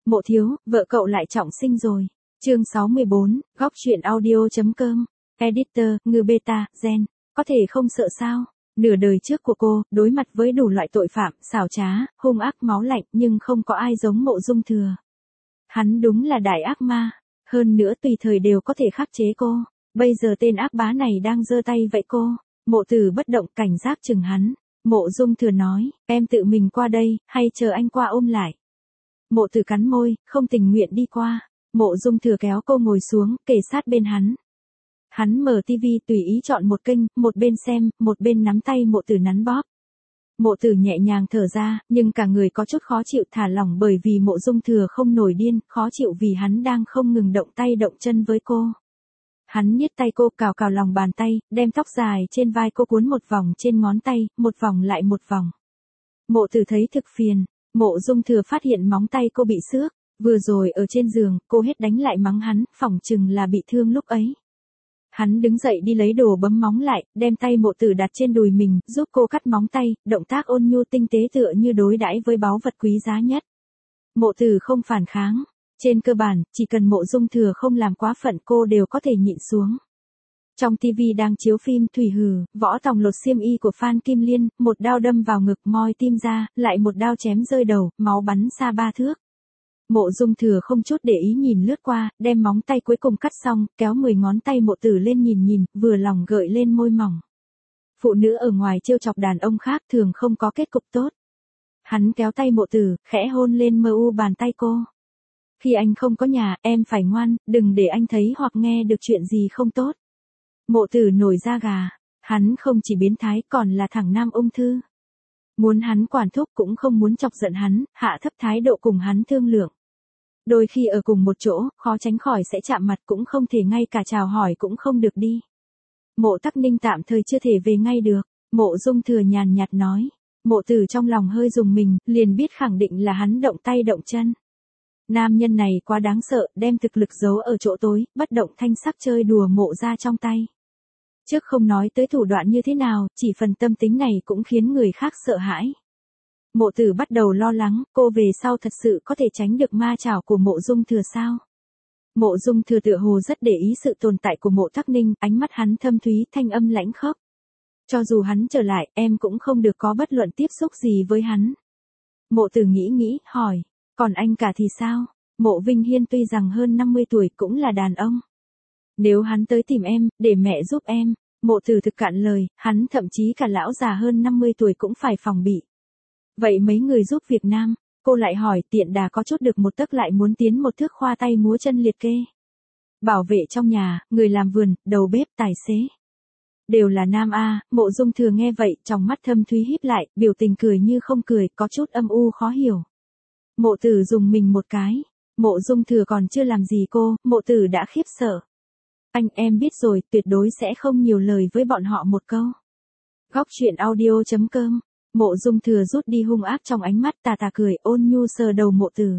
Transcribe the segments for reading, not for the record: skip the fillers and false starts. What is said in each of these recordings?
Mộ thiếu, vợ cậu lại trọng sinh rồi. Chương 64, góc truyện audio.com. Editor, Ngư Beta, Gen. Có thể không sợ sao? Nửa đời trước của cô, đối mặt với đủ loại tội phạm, xảo trá, hung ác máu lạnh nhưng không có ai giống Mộ Dung Thừa. Hắn đúng là đại ác ma. Hơn nữa tùy thời đều có thể khắc chế cô. Bây giờ tên ác bá này đang giơ tay vậy cô. Mộ Tử bất động cảnh giác chừng hắn. Mộ Dung Thừa nói, em tự mình qua đây, hay chờ anh qua ôm lại. Mộ Tử cắn môi, không tình nguyện đi qua. Mộ Dung Thừa kéo cô ngồi xuống, kề sát bên hắn. Hắn mở tivi tùy ý chọn một kênh, một bên xem, một bên nắm tay Mộ Tử nắn bóp. Mộ Tử nhẹ nhàng thở ra, nhưng cả người có chút khó chịu thả lỏng bởi vì Mộ Dung Thừa không nổi điên, khó chịu vì hắn đang không ngừng động tay động chân với cô. Hắn niết tay cô cào cào lòng bàn tay, đem tóc dài trên vai cô cuốn một vòng trên ngón tay, một vòng lại một vòng. Mộ Tử thấy thực phiền. Mộ Dung Thừa phát hiện móng tay cô bị xước, vừa rồi ở trên giường, cô hết đánh lại mắng hắn, phỏng chừng là bị thương lúc ấy. Hắn đứng dậy đi lấy đồ bấm móng lại, đem tay Mộ Tử đặt trên đùi mình, giúp cô cắt móng tay, động tác ôn nhu tinh tế tựa như đối đãi với báu vật quý giá nhất. Mộ Tử không phản kháng, trên cơ bản, chỉ cần Mộ Dung Thừa không làm quá phận cô đều có thể nhịn xuống. Trong TV đang chiếu phim Thủy Hử, Võ Tòng lột xiêm y của Phan Kim Liên, một đao đâm vào ngực moi tim ra, lại một đao chém rơi đầu, máu bắn xa 3 thước. Mộ Dung Thừa không chút để ý nhìn lướt qua, đem móng tay cuối cùng cắt xong, kéo 10 ngón tay Mộ Tử lên nhìn, vừa lòng gợi lên môi mỏng. Phụ nữ ở ngoài trêu chọc đàn ông khác thường không có kết cục tốt. Hắn kéo tay Mộ Tử, khẽ hôn lên mờ u bàn tay cô. Khi anh không có nhà, em phải ngoan, đừng để anh thấy hoặc nghe được chuyện gì không tốt. Mộ Tử nổi da gà, hắn không chỉ biến thái còn là thằng nam ung thư. Muốn hắn quản thúc cũng không muốn chọc giận hắn, hạ thấp thái độ cùng hắn thương lượng. Đôi khi ở cùng một chỗ, khó tránh khỏi sẽ chạm mặt cũng không thể ngay cả chào hỏi cũng không được đi. Mộ Tắc Ninh tạm thời chưa thể về ngay được, Mộ Dung Thừa nhàn nhạt nói. Mộ Tử trong lòng hơi rùng mình, liền biết khẳng định là hắn động tay động chân. Nam nhân này quá đáng sợ, đem thực lực giấu ở chỗ tối, bất động thanh sắc chơi đùa Mộ ra trong tay. Trước không nói tới thủ đoạn như thế nào, chỉ phần tâm tính này cũng khiến người khác sợ hãi. Mộ Tử bắt đầu lo lắng, cô về sau thật sự có thể tránh được ma chảo của Mộ Dung Thừa sao? Mộ Dung Thừa tựa hồ rất để ý sự tồn tại của Mộ Tắc Ninh, ánh mắt hắn thâm thúy, thanh âm lãnh khốc. Cho dù hắn trở lại, em cũng không được có bất luận tiếp xúc gì với hắn. Mộ Tử nghĩ, hỏi, còn anh cả thì sao? Mộ Vinh Hiên tuy rằng hơn 50 tuổi cũng là đàn ông. Nếu hắn tới tìm em, để mẹ giúp em, Mộ Tử thực cạn lời, hắn thậm chí cả lão già hơn 50 tuổi cũng phải phòng bị. Vậy mấy người giúp Việt Nam, cô lại hỏi tiện đà có chút được một tấc lại muốn tiến một thước khoa tay múa chân liệt kê. Bảo vệ trong nhà, người làm vườn, đầu bếp, tài xế. Đều là nam a. Mộ Dung Thừa nghe vậy, trong mắt thâm thúy híp lại, biểu tình cười như không cười, có chút âm u khó hiểu. Mộ Tử dùng mình một cái, Mộ Dung Thừa còn chưa làm gì cô, Mộ Tử đã khiếp sợ. Anh em biết rồi, tuyệt đối sẽ không nhiều lời với bọn họ một câu. Góc truyện audio.com. Mộ Dung Thừa rút đi hung ác trong ánh mắt tà tà cười, ôn nhu sờ đầu Mộ Tử.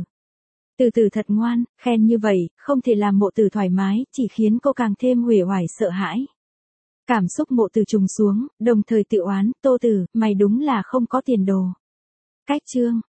Từ từ thật ngoan, khen như vậy, không thể làm Mộ Tử thoải mái, chỉ khiến cô càng thêm uể oải sợ hãi. Cảm xúc Mộ Tử trùng xuống, đồng thời tự oán, Tô Tử, mày đúng là không có tiền đồ. Cách chương.